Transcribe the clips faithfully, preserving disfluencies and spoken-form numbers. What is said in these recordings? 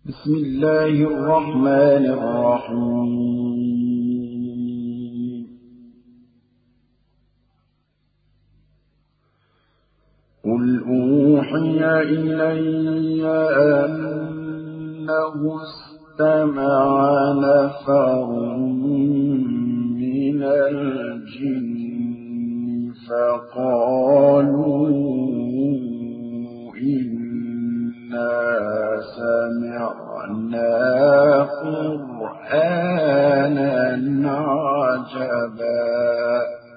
بسم الله الرحمن الرحيم قل أوحي إلي أنه استمع نفر من الجن فقالوا إنا سمعنا قرآنا عجبا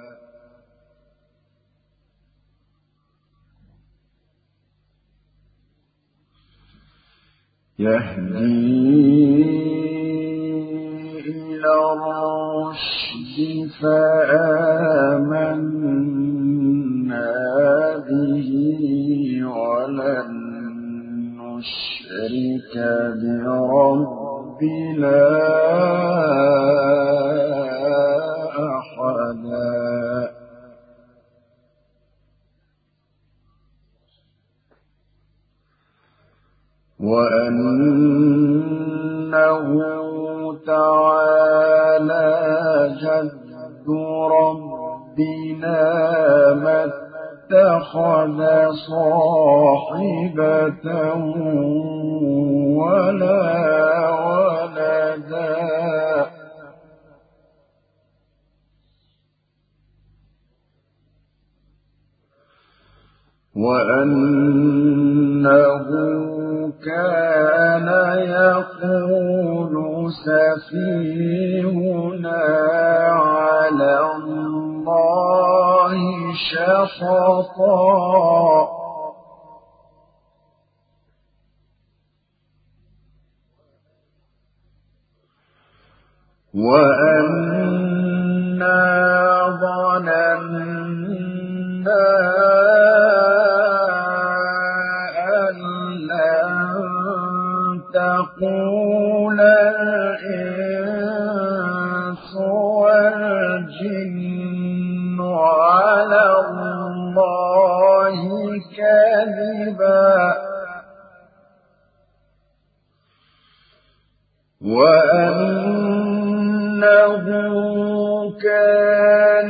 يهدي إلى الرشد فآمنا به ولن نشرك بربنا أحدا وأنه تعالى جد ربنا ما اتخذ صاحبة ولا ولدا وأنه كان يقول سفيهنا على الله شططا وأنا ظننا تقول الإنس والجن على الله كذبا وأنه كان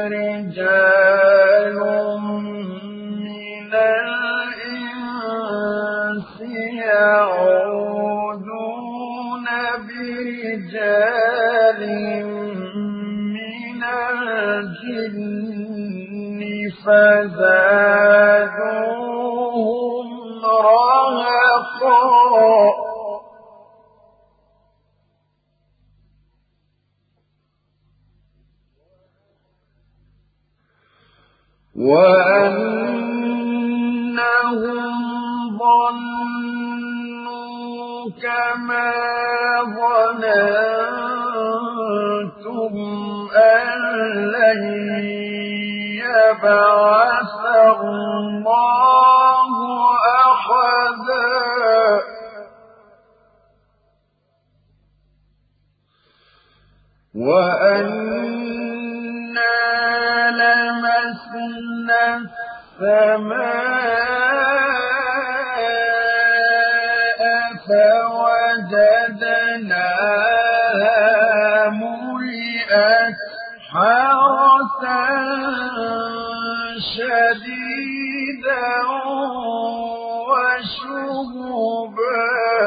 رجال من الإنس يعوذون برجال من الجن فزادوهم رهقا وأنهم ظنوا كما ظننتم أن لن يبعث الله أحدا وأنا لمسنا السماء فوجدناها ملئت حرسا شديدا وشهبا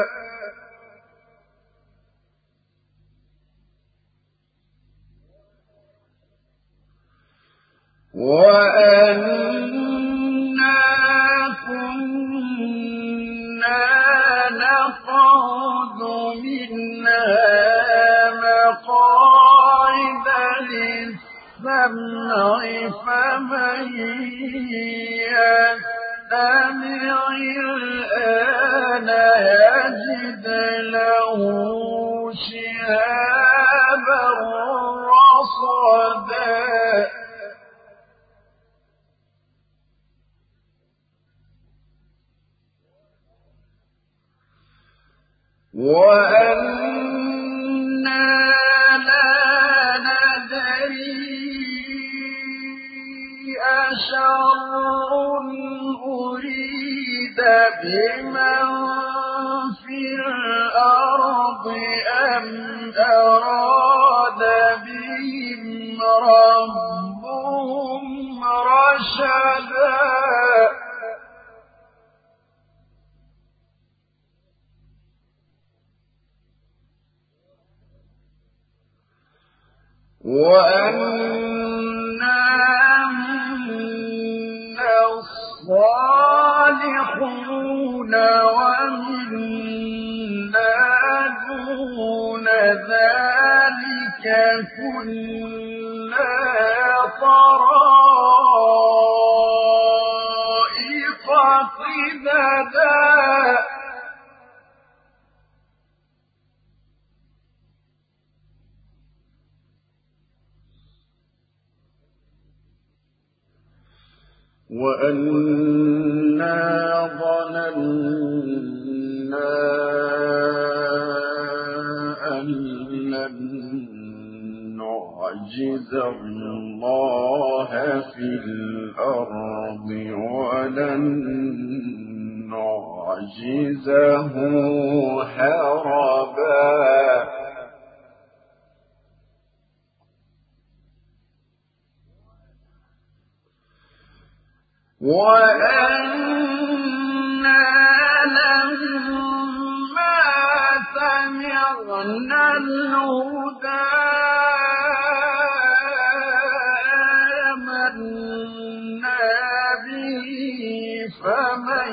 وأنا كنا نقعد منها مقاعد للسمع فمن يستمع الآن يجد له شهابا رصدا وأنا لا ندري أشر أريد بمن في الأرض أراد بهم ربهم رشدا وأنا منا الصالحون ومنا دون ذلك كنا طرائق قددا وأنا ظننا أن لن نعجز الله في الأرض ولن نعجزه هربا وأنا لما سمعنا الهدى آمنا به فمن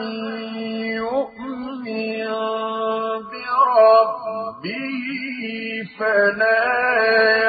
يؤمن بربه فلا